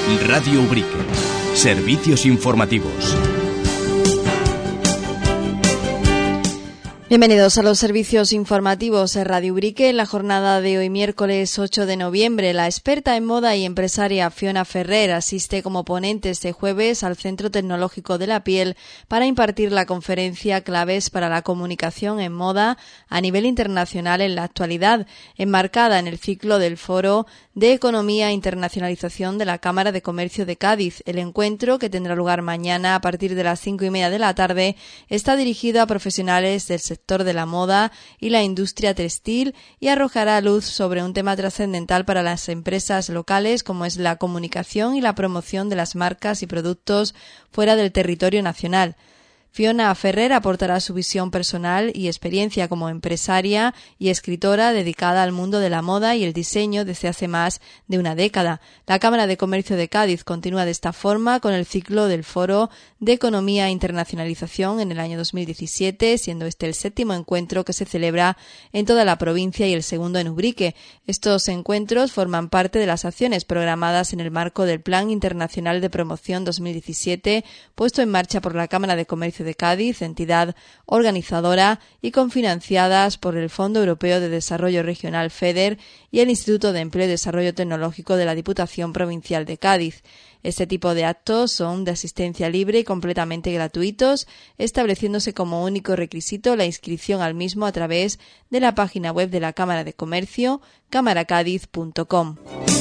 Radio Ubrique. Servicios informativos. Bienvenidos a los servicios informativos de Radio Ubrique. En la jornada de hoy, miércoles 8 de noviembre, la experta en moda y empresaria Fiona Ferrer asiste como ponente este jueves al Centro Tecnológico de la Piel para impartir la conferencia Claves para la comunicación en moda a nivel internacional en la actualidad, enmarcada en el ciclo del Foro de Economía e Internacionalización de la Cámara de Comercio de Cádiz. El encuentro, que tendrá lugar mañana a partir de las 5:30 de la tarde, está dirigido a profesionales del sector de la moda y la industria textil y arrojará luz sobre un tema trascendental para las empresas locales, como es la comunicación y la promoción de las marcas y productos fuera del territorio nacional. Fiona Ferrer aportará su visión personal y experiencia como empresaria y escritora dedicada al mundo de la moda y el diseño desde hace más de una década. La Cámara de Comercio de Cádiz continúa de esta forma con el ciclo del Foro de Economía e Internacionalización en el año 2017, siendo este el 7º encuentro que se celebra en toda la provincia y el segundo en Ubrique. Estos encuentros forman parte de las acciones programadas en el marco del Plan Internacional de Promoción 2017, puesto en marcha por la Cámara de Comercio de Cádiz, entidad organizadora, y cofinanciadas por el Fondo Europeo de Desarrollo Regional FEDER y el Instituto de Empleo y Desarrollo Tecnológico de la Diputación Provincial de Cádiz. Este tipo de actos son de asistencia libre y completamente gratuitos, estableciéndose como único requisito la inscripción al mismo a través de la página web de la Cámara de Comercio, camaracadiz.com.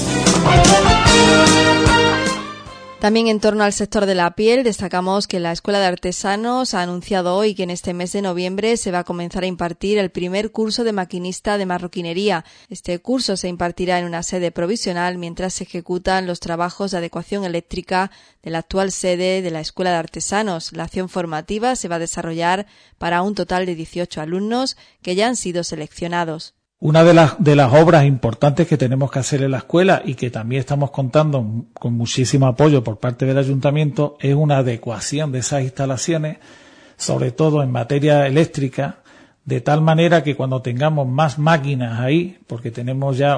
También en torno al sector de la piel, destacamos que la Escuela de Artesanos ha anunciado hoy que en este mes de noviembre se va a comenzar a impartir el primer curso de maquinista de marroquinería. Este curso se impartirá en una sede provisional mientras se ejecutan los trabajos de adecuación eléctrica de la actual sede de la Escuela de Artesanos. La acción formativa se va a desarrollar para un total de 18 alumnos que ya han sido seleccionados. Una de las obras importantes que tenemos que hacer en la escuela y que también estamos contando con muchísimo apoyo por parte del ayuntamiento es una adecuación de esas instalaciones, sobre todo en materia eléctrica, de tal manera que cuando tengamos más máquinas ahí, porque tenemos ya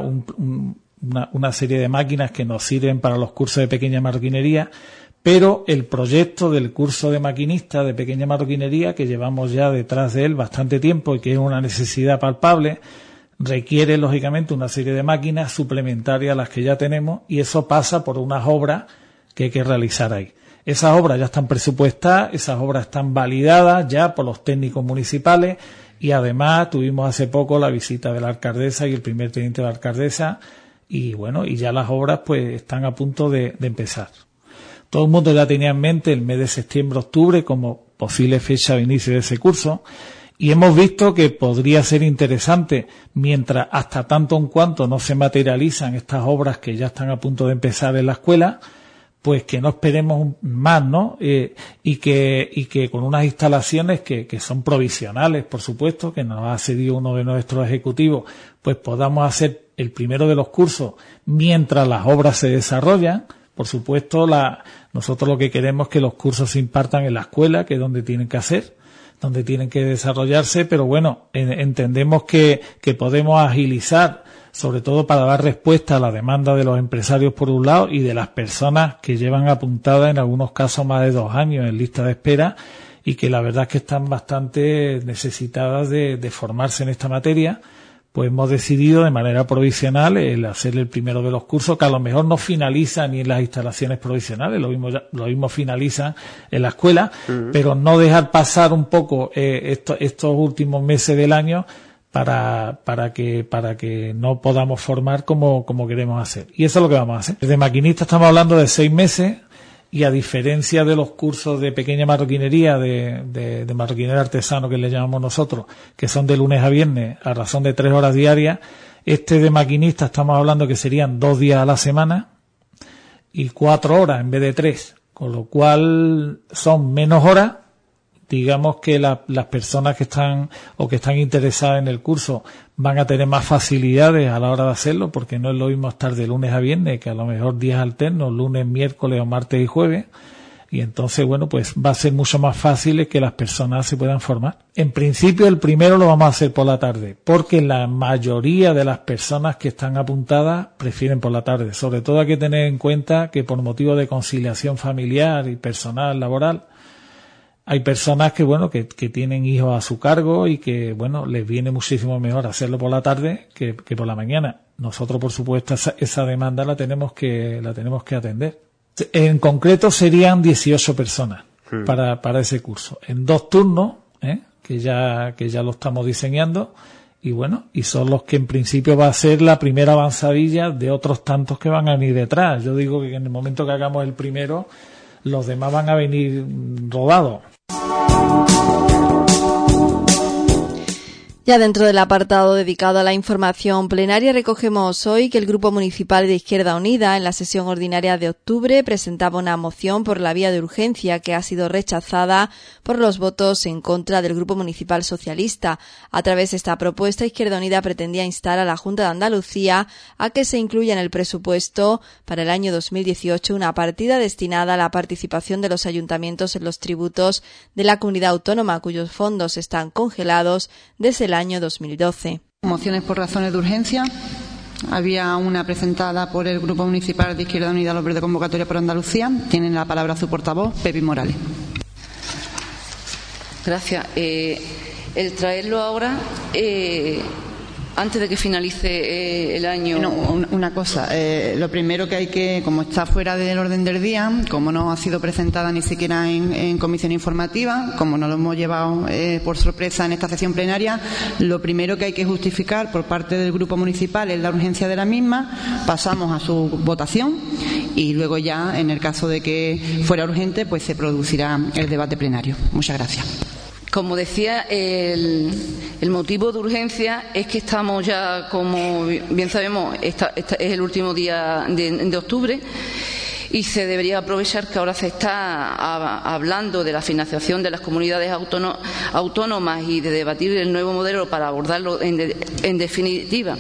una serie de máquinas que nos sirven para los cursos de pequeña marroquinería, pero el proyecto del curso de maquinista de pequeña marroquinería, que llevamos ya detrás de él bastante tiempo y que es una necesidad palpable, requiere lógicamente una serie de máquinas suplementarias a las que ya tenemos, y eso pasa por unas obras que hay que realizar ahí. Esas obras ya están presupuestadas, esas obras están validadas ya por los técnicos municipales, y además tuvimos hace poco la visita de la alcaldesa y el primer teniente de la alcaldesa, y bueno, y ya las obras pues están a punto de empezar. Todo el mundo ya tenía en mente el mes de septiembre-octubre como posible fecha de inicio de ese curso, y hemos visto que podría ser interesante, mientras hasta tanto en cuanto no se materializan estas obras que ya están a punto de empezar en la escuela, pues que no esperemos más, ¿no? Y que con unas instalaciones que son provisionales, por supuesto, que nos ha cedido uno de nuestros ejecutivos, pues podamos hacer el primero de los cursos mientras las obras se desarrollan. Por supuesto, nosotros lo que queremos es que los cursos se impartan en la escuela, que es donde tienen que hacer, donde tienen que desarrollarse, pero bueno, entendemos que podemos agilizar, sobre todo para dar respuesta a la demanda de los empresarios por un lado y de las personas que llevan apuntadas en algunos casos más de 2 años en lista de espera y que la verdad es que están bastante necesitadas de formarse en esta materia. Pues hemos decidido de manera provisional el hacer el primero de los cursos, que a lo mejor no finaliza ni en las instalaciones provisionales, lo mismo finaliza en la escuela, pero no dejar pasar un poco estos últimos meses del año para que no podamos formar como queremos hacer. Y eso es lo que vamos a hacer. De maquinista estamos hablando de 6 meses, y a diferencia de los cursos de pequeña marroquinería, de marroquinero artesano que le llamamos nosotros, que son de lunes a viernes a razón de 3 horas diarias, este de maquinista estamos hablando que serían 2 días a la semana y 4 horas en vez de 3, con lo cual son menos horas. Digamos que las personas que están interesadas en el curso van a tener más facilidades a la hora de hacerlo, porque no es lo mismo estar de lunes a viernes, que a lo mejor días alternos, lunes, miércoles o martes y jueves, Y entonces, bueno, pues va a ser mucho más fácil que las personas se puedan formar. En principio, el primero lo vamos a hacer por la tarde, porque la mayoría de las personas que están apuntadas prefieren por la tarde. Sobre todo hay que tener en cuenta que por motivo de conciliación familiar y personal, laboral, hay personas que, bueno, que tienen hijos a su cargo y que, bueno, les viene muchísimo mejor hacerlo por la tarde que por la mañana. Nosotros, por supuesto, esa demanda la tenemos que atender. En concreto serían 18 personas para ese curso, en 2 turnos, que ya lo estamos diseñando, y bueno, y son los que en principio va a ser la primera avanzadilla de otros tantos que van a venir detrás. Yo digo que en el momento que hagamos el primero, los demás van a venir rodados. Ya dentro del apartado dedicado a la información plenaria, recogemos hoy que el Grupo Municipal de Izquierda Unida, en la sesión ordinaria de octubre, presentaba una moción por la vía de urgencia que ha sido rechazada por los votos en contra del Grupo Municipal Socialista. A través de esta propuesta, Izquierda Unida pretendía instar a la Junta de Andalucía a que se incluya en el presupuesto para el año 2018 una partida destinada a la participación de los ayuntamientos en los tributos de la comunidad autónoma, cuyos fondos están congelados desde el año 2012. Mociones por razones de urgencia. Había una presentada por el Grupo Municipal de Izquierda Unida Los Verdes Convocatoria por Andalucía. Tienen la palabra su portavoz, Pepi Morales. Gracias. El traerlo ahora, antes de que finalice el año. No, una cosa. Lo primero que hay que, como está fuera del orden del día, como no ha sido presentada ni siquiera en comisión informativa, como no lo hemos llevado por sorpresa en esta sesión plenaria, lo primero que hay que justificar por parte del Grupo Municipal es la urgencia de la misma. Pasamos a su votación y luego ya, en el caso de que fuera urgente, pues se producirá el debate plenario. Muchas gracias. Como decía, el motivo de urgencia es que estamos ya, como bien sabemos, es el último día de octubre y se debería aprovechar que ahora se está hablando de la financiación de las comunidades autónomas y de debatir el nuevo modelo para abordarlo en definitiva.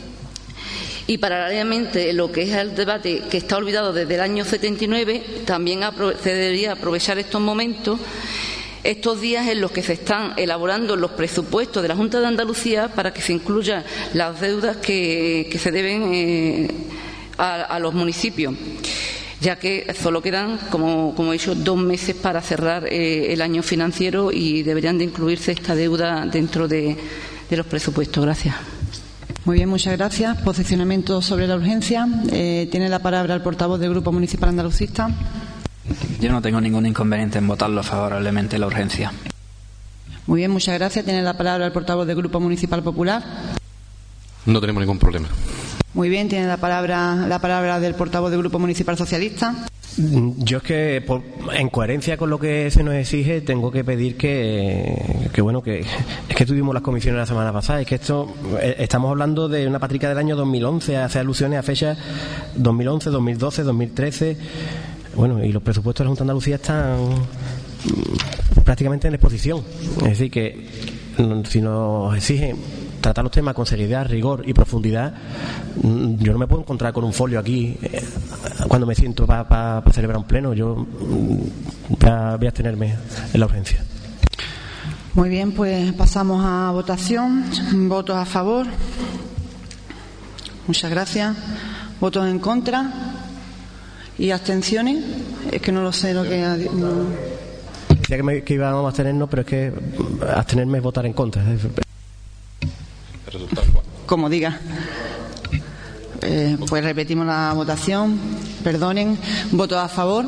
Y paralelamente, lo que es el debate que está olvidado desde el año 79, también se debería aprovechar estos momentos, estos días en los que se están elaborando los presupuestos de la Junta de Andalucía para que se incluyan las deudas que se deben a los municipios, ya que solo quedan, como he dicho, 2 meses para cerrar el año financiero y deberían de incluirse esta deuda dentro de los presupuestos. Gracias. Muy bien, muchas gracias. Posicionamiento sobre la urgencia. Tiene la palabra el portavoz del Grupo Municipal Andalucista. Yo no tengo ningún inconveniente en votarlo favorablemente la urgencia. Muy bien, muchas gracias. Tiene la palabra el portavoz del Grupo Municipal Popular. No tenemos ningún problema. Muy bien, tiene la palabra del portavoz del Grupo Municipal Socialista. Yo es que, en coherencia con lo que se nos exige, tengo que pedir que es que tuvimos las comisiones la semana pasada, es que estamos hablando de una patrica del año 2011, hace alusiones a fechas 2011, 2012, 2013. Bueno, y los presupuestos de la Junta de Andalucía están prácticamente en exposición. Es decir, que si nos exigen tratar los temas con seriedad, rigor y profundidad, yo no me puedo encontrar con un folio aquí cuando me siento para celebrar un pleno. Yo voy a abstenerme en la urgencia. Muy bien, pues pasamos a votación. ¿Votos a favor? Muchas gracias. ¿Votos en contra? ¿Y abstenciones? Es que no lo sé lo que ha dicho. Decía que íbamos a abstenernos, pero es que abstenerme es votar en contra. Como diga. Pues repetimos la votación. Perdonen. ¿Votos a favor?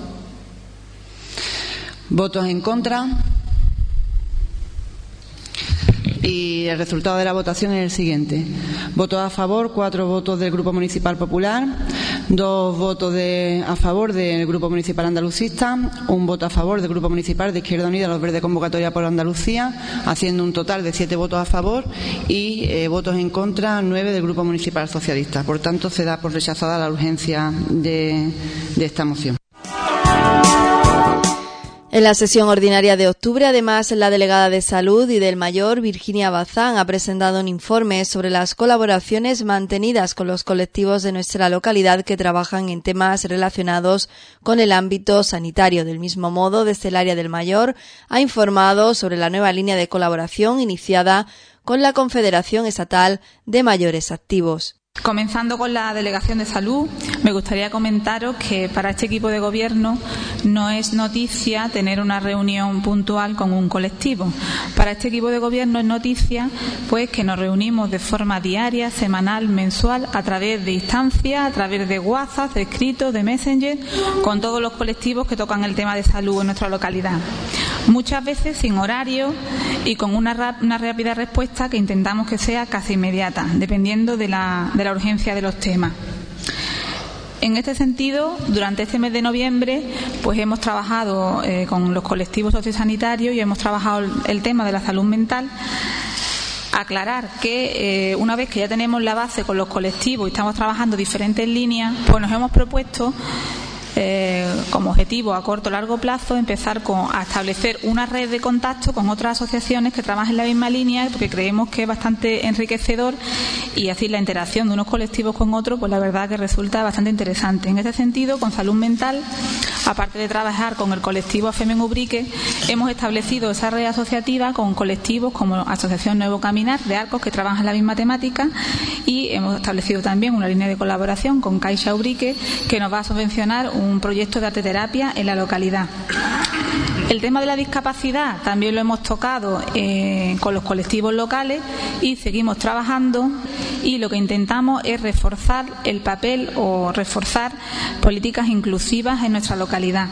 ¿Votos en contra? Y el resultado de la votación es el siguiente. Votos a favor, 4 votos del Grupo Municipal Popular, 2 votos a favor del Grupo Municipal Andalucista, 1 voto a favor del Grupo Municipal de Izquierda Unida Los Verdes Convocatoria por Andalucía, haciendo un total de 7 votos a favor y votos en contra, 9 del Grupo Municipal Socialista. Por tanto, se da por rechazada la urgencia de esta moción. En la sesión ordinaria de octubre, además, la delegada de Salud y del Mayor, Virginia Bazán, ha presentado un informe sobre las colaboraciones mantenidas con los colectivos de nuestra localidad que trabajan en temas relacionados con el ámbito sanitario. Del mismo modo, desde el área del Mayor, ha informado sobre la nueva línea de colaboración iniciada con la Confederación Estatal de Mayores Activos. Comenzando con la Delegación de Salud, me gustaría comentaros que para este equipo de gobierno no es noticia tener una reunión puntual con un colectivo. Para este equipo de gobierno es noticia pues que nos reunimos de forma diaria, semanal, mensual, a través de instancias, a través de WhatsApp, de escritos, de Messenger, con todos los colectivos que tocan el tema de salud en nuestra localidad. Muchas veces sin horario y con una rápida respuesta que intentamos que sea casi inmediata, dependiendo de la urgencia de los temas. En este sentido, durante este mes de noviembre, pues hemos trabajado con los colectivos sociosanitarios y hemos trabajado el tema de la salud mental. Aclarar que una vez que ya tenemos la base con los colectivos y estamos trabajando diferentes líneas, pues nos hemos propuesto como objetivo a corto o largo plazo empezar a establecer una red de contacto con otras asociaciones que trabajan en la misma línea, porque creemos que es bastante enriquecedor y así la interacción de unos colectivos con otros, pues la verdad que resulta bastante interesante. En este sentido, con salud mental, aparte de trabajar con el colectivo AFEMEN Ubrique, hemos establecido esa red asociativa con colectivos como Asociación Nuevo Caminar de Arcos, que trabajan en la misma temática, y hemos establecido también una línea de colaboración con Caixa Ubrique, que nos va a subvencionar un proyecto de arteterapia en la localidad. El tema de la discapacidad también lo hemos tocado con los colectivos locales y seguimos trabajando, y lo que intentamos es reforzar el papel o reforzar políticas inclusivas en nuestra localidad.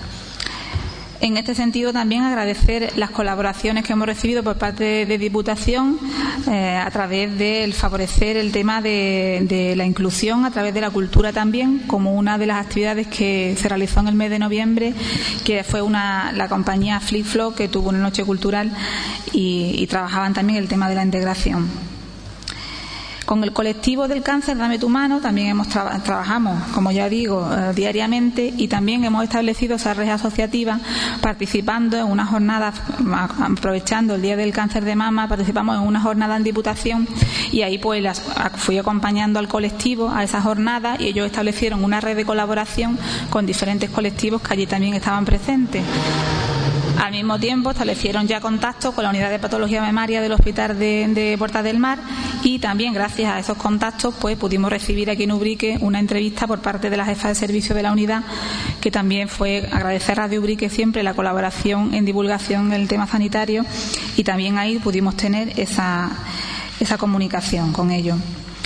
En este sentido, también agradecer las colaboraciones que hemos recibido por parte de Diputación a través del favorecer el tema de la inclusión a través de la cultura también, como una de las actividades que se realizó en el mes de noviembre, que fue la compañía Flip Flop, que tuvo una noche cultural y trabajaban también el tema de la integración. Con el colectivo del cáncer Dame tu mano también trabajamos, como ya digo, diariamente, y también hemos establecido esa red asociativa participando en una jornada, aprovechando el Día del Cáncer de Mama, participamos en una jornada en Diputación, y ahí pues fui acompañando al colectivo a esa jornada, y ellos establecieron una red de colaboración con diferentes colectivos que allí también estaban presentes. Al mismo tiempo establecieron ya contactos con la unidad de patología mamaria del Hospital de Puerta del Mar, y también gracias a esos contactos pues pudimos recibir aquí en Ubrique una entrevista por parte de la jefa de servicio de la unidad, que también fue agradecer a Radio Ubrique siempre la colaboración en divulgación del tema sanitario, y también ahí pudimos tener esa comunicación con ellos.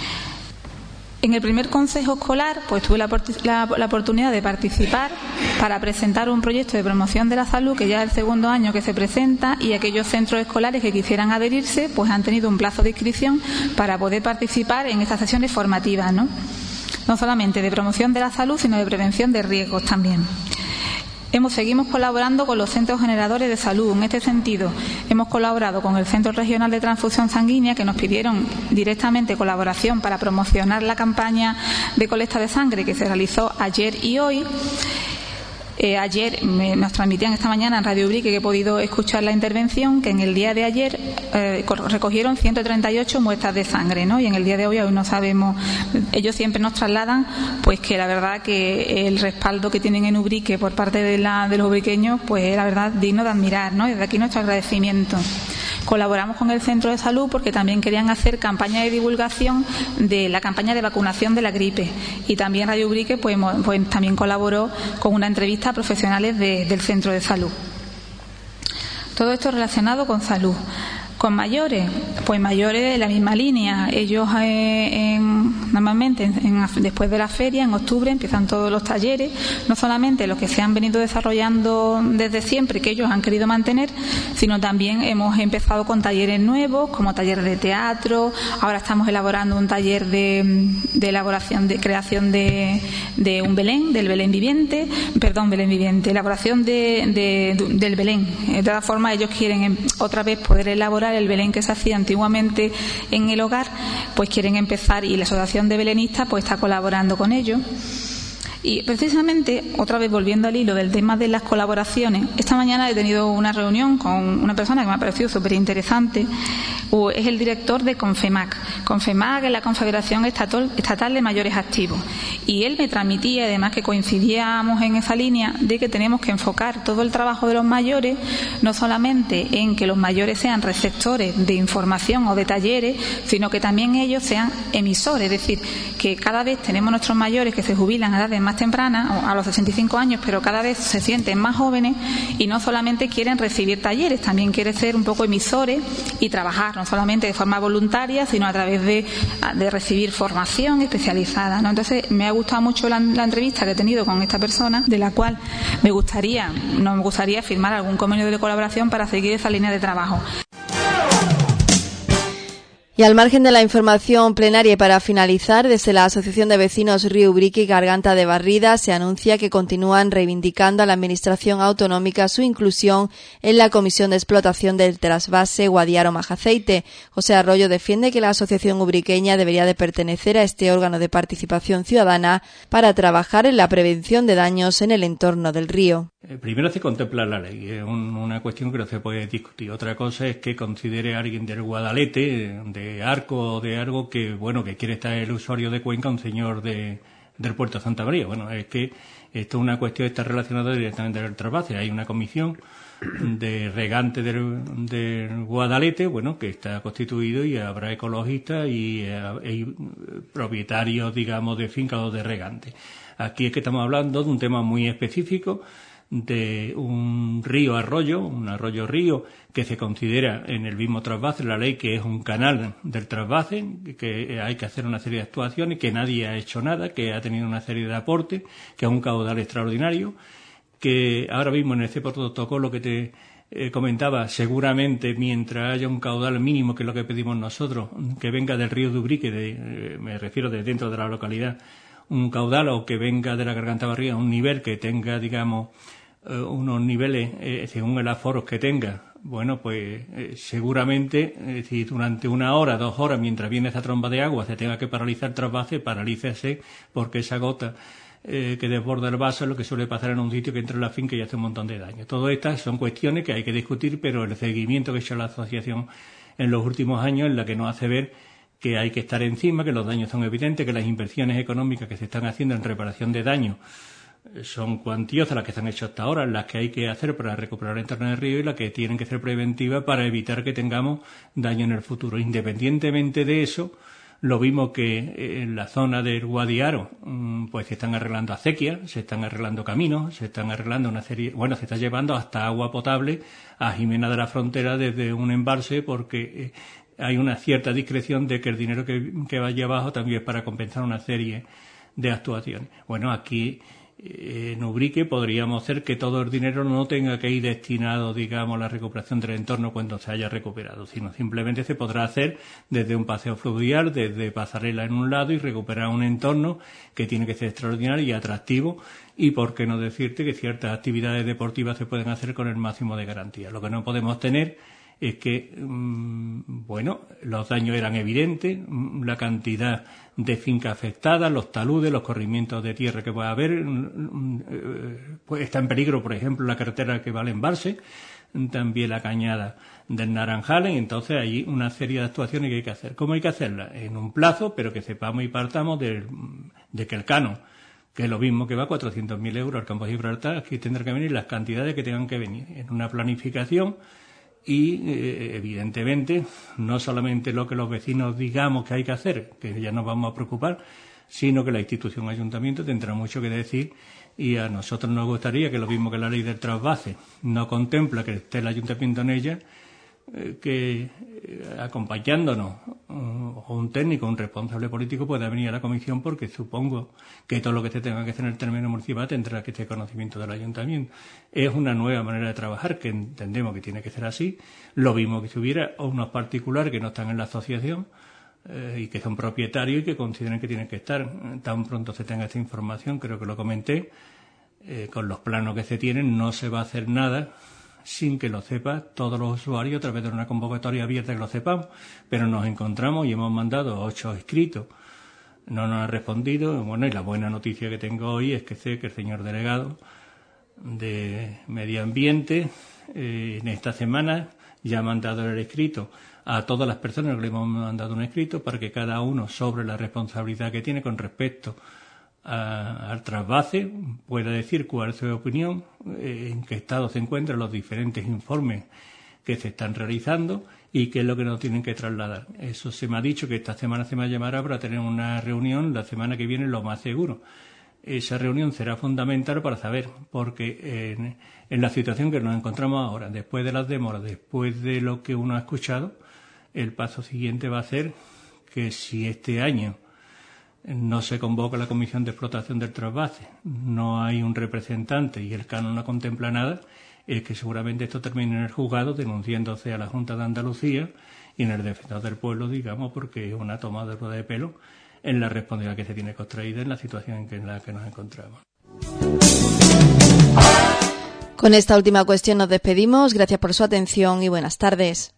En el primer consejo escolar pues tuve la oportunidad de participar para presentar un proyecto de promoción de la salud, que ya es el segundo año que se presenta, y aquellos centros escolares que quisieran adherirse pues han tenido un plazo de inscripción para poder participar en estas sesiones formativas, no solamente de promoción de la salud, sino de prevención de riesgos también. Seguimos colaborando con los centros generadores de salud. En este sentido, hemos colaborado con el Centro Regional de Transfusión Sanguínea, que nos pidieron directamente colaboración para promocionar la campaña de colecta de sangre que se realizó ayer y hoy. Ayer nos transmitían esta mañana en Radio Ubrique, que he podido escuchar la intervención, que en el día de ayer recogieron 138 muestras de sangre, ¿no? Y en el día de hoy aún no sabemos. Ellos siempre nos trasladan pues que la verdad que el respaldo que tienen en Ubrique por parte de los ubriqueños pues es la verdad digno de admirar, ¿no? Y desde aquí nuestro agradecimiento. Colaboramos con el centro de salud porque también querían hacer campaña de divulgación de la campaña de vacunación de la gripe, y también Radio Ubrique pues también colaboró con una entrevista a profesionales del centro de salud. Todo esto relacionado con salud. Con mayores, pues mayores de la misma línea. Ellos normalmente después de la feria, en octubre, empiezan todos los talleres, no solamente los que se han venido desarrollando desde siempre, que ellos han querido mantener, sino también hemos empezado con talleres nuevos, como taller de teatro. Ahora estamos elaborando un taller de elaboración, de creación de un Belén, Belén viviente, elaboración del Belén. De todas formas, ellos quieren otra vez poder elaborar el Belén que se hacía antiguamente en el hogar, pues quieren empezar, y la Asociación de Belenistas pues está colaborando con ellos. Y precisamente, otra vez volviendo al hilo del tema de las colaboraciones, esta mañana he tenido una reunión con una persona que me ha parecido súper interesante. Es el director de CONFEMAC. CONFEMAC es la Confederación Estatal de Mayores Activos. Y él me transmitía, además que coincidíamos en esa línea, de que tenemos que enfocar todo el trabajo de los mayores, no solamente en que los mayores sean receptores de información o de talleres, sino que también ellos sean emisores. Es decir, que cada vez tenemos nuestros mayores que se jubilan a edades más tempranas, o a los 65 años, pero cada vez se sienten más jóvenes y no solamente quieren recibir talleres, también quieren ser un poco emisores y trabajar, no solamente de forma voluntaria, sino a través de recibir formación especializada, ¿no? Entonces, me ha gustado mucho la entrevista que he tenido con esta persona, de la cual me gustaría firmar algún convenio de colaboración para seguir esa línea de trabajo. Y al margen de la información plenaria y para finalizar, desde la Asociación de Vecinos Río Ubrique y Garganta de Barrida se anuncia que continúan reivindicando a la Administración Autonómica su inclusión en la Comisión de Explotación del Trasvase Guadiaro-Majaceite. José Arroyo defiende que la Asociación Ubriqueña debería de pertenecer a este órgano de participación ciudadana para trabajar en la prevención de daños en el entorno del río. Primero se contempla la ley, es una cuestión que no se puede discutir. Otra cosa es que considere a alguien del Guadalete, de Arco o de algo que quiere estar el usuario de Cuenca, un señor del puerto de Santa María. Bueno, es que esto es una cuestión que está relacionada directamente del trasvase. Hay una comisión de regante del Guadalete, que está constituido y habrá ecologistas y propietarios, digamos, de fincas o de regante. Aquí es que estamos hablando de un tema muy específico, de un un arroyo-río, que se considera en el mismo trasvase, la ley, que es un canal del trasvase, que hay que hacer una serie de actuaciones, que nadie ha hecho nada, que ha tenido una serie de aportes, que es un caudal extraordinario, que ahora mismo en este protocolo que te comentaba, seguramente mientras haya un caudal mínimo, que es lo que pedimos nosotros, que venga del río de Ubrique, me refiero de dentro de la localidad, un caudal, o que venga de la Garganta Barrida, un nivel que tenga, digamos, unos niveles según el aforo que tenga. Bueno, pues seguramente si durante 1 hora, 2 horas, mientras viene esa tromba de agua, se tenga que paralizar el trasvase, paralícese, porque esa gota que desborda el vaso es lo que suele pasar en un sitio que entra en la finca y hace un montón de daño. Todas estas son cuestiones que hay que discutir, pero el seguimiento que ha hecho la asociación en los últimos años, en la que nos hace ver que hay que estar encima, que los daños son evidentes, que las inversiones económicas que se están haciendo en reparación de daños son cuantiosas, las que se han hecho hasta ahora, las que hay que hacer para recuperar el entorno del río y las que tienen que ser preventivas para evitar que tengamos daño en el futuro. Independientemente de eso, lo vimos que en la zona del Guadiaro pues se están arreglando acequias, se están arreglando caminos, se están arreglando una serie, se está llevando hasta agua potable a Jimena de la Frontera desde un embalse, porque hay una cierta discreción de que el dinero que vaya abajo también es para compensar una serie de actuaciones. Bueno, aquí en Ubrique podríamos hacer que todo el dinero no tenga que ir destinado, digamos, a la recuperación del entorno cuando se haya recuperado, sino simplemente se podrá hacer desde un paseo fluvial, desde pasarela en un lado, y recuperar un entorno que tiene que ser extraordinario y atractivo, y por qué no decirte que ciertas actividades deportivas se pueden hacer con el máximo de garantía. Lo que no podemos tener es que, los daños eran evidentes, la cantidad de fincas afectadas, los taludes, los corrimientos de tierra que puede haber, pues está en peligro, por ejemplo, la carretera que va al embalse, también la cañada del Naranjal, y entonces hay una serie de actuaciones que hay que hacer. ¿Cómo hay que hacerlas? En un plazo, pero que sepamos y partamos de que el canon, que es lo mismo que va a 400.000 euros al campo de Gibraltar, aquí tendrá que venir las cantidades que tengan que venir en una planificación. Y, evidentemente, no solamente lo que los vecinos digamos que hay que hacer, que ya nos vamos a preocupar, sino que la institución ayuntamiento tendrá mucho que decir, y a nosotros nos gustaría que lo mismo que la ley del trasvase no contempla que esté el ayuntamiento en ella, que acompañándonos un técnico, un responsable político pueda venir a la comisión, porque supongo que todo lo que se tenga que hacer en el término municipal tendrá que estar conocimiento del ayuntamiento. Es una nueva manera de trabajar que entendemos que tiene que ser así. Lo mismo que si hubiera unos particulares que no están en la asociación y que son propietarios y que consideren que tienen que estar. Tan pronto se tenga esta información, creo que lo comenté, con los planos que se tienen no se va a hacer nada sin que lo sepa todos los usuarios a través de una convocatoria abierta, que lo sepamos, pero nos encontramos y hemos mandado 8 escritos no nos ha respondido. Bueno, y la buena noticia que tengo hoy es que sé que el señor delegado de Medio Ambiente en esta semana ya ha mandado el escrito a todas las personas que le hemos mandado un escrito para que cada uno, sobre la responsabilidad que tiene con respecto al trasvase, pueda decir cuál es su opinión, en qué estado se encuentran los diferentes informes que se están realizando y qué es lo que nos tienen que trasladar. Eso se me ha dicho que esta semana se me llamará para tener una reunión la semana que viene, lo más seguro. Esa reunión será fundamental para saber, porque en la situación que nos encontramos ahora, después de las demoras, después de lo que uno ha escuchado, el paso siguiente va a ser que si este año no se convoca la Comisión de Explotación del Trasvase, no hay un representante y el canon no contempla nada, es que seguramente esto termine en el juzgado denunciándose a la Junta de Andalucía y en el Defensor del Pueblo, digamos, porque es una toma de pelo en la responsabilidad que se tiene contraída en la situación en la que nos encontramos. Con esta última cuestión nos despedimos. Gracias por su atención y buenas tardes.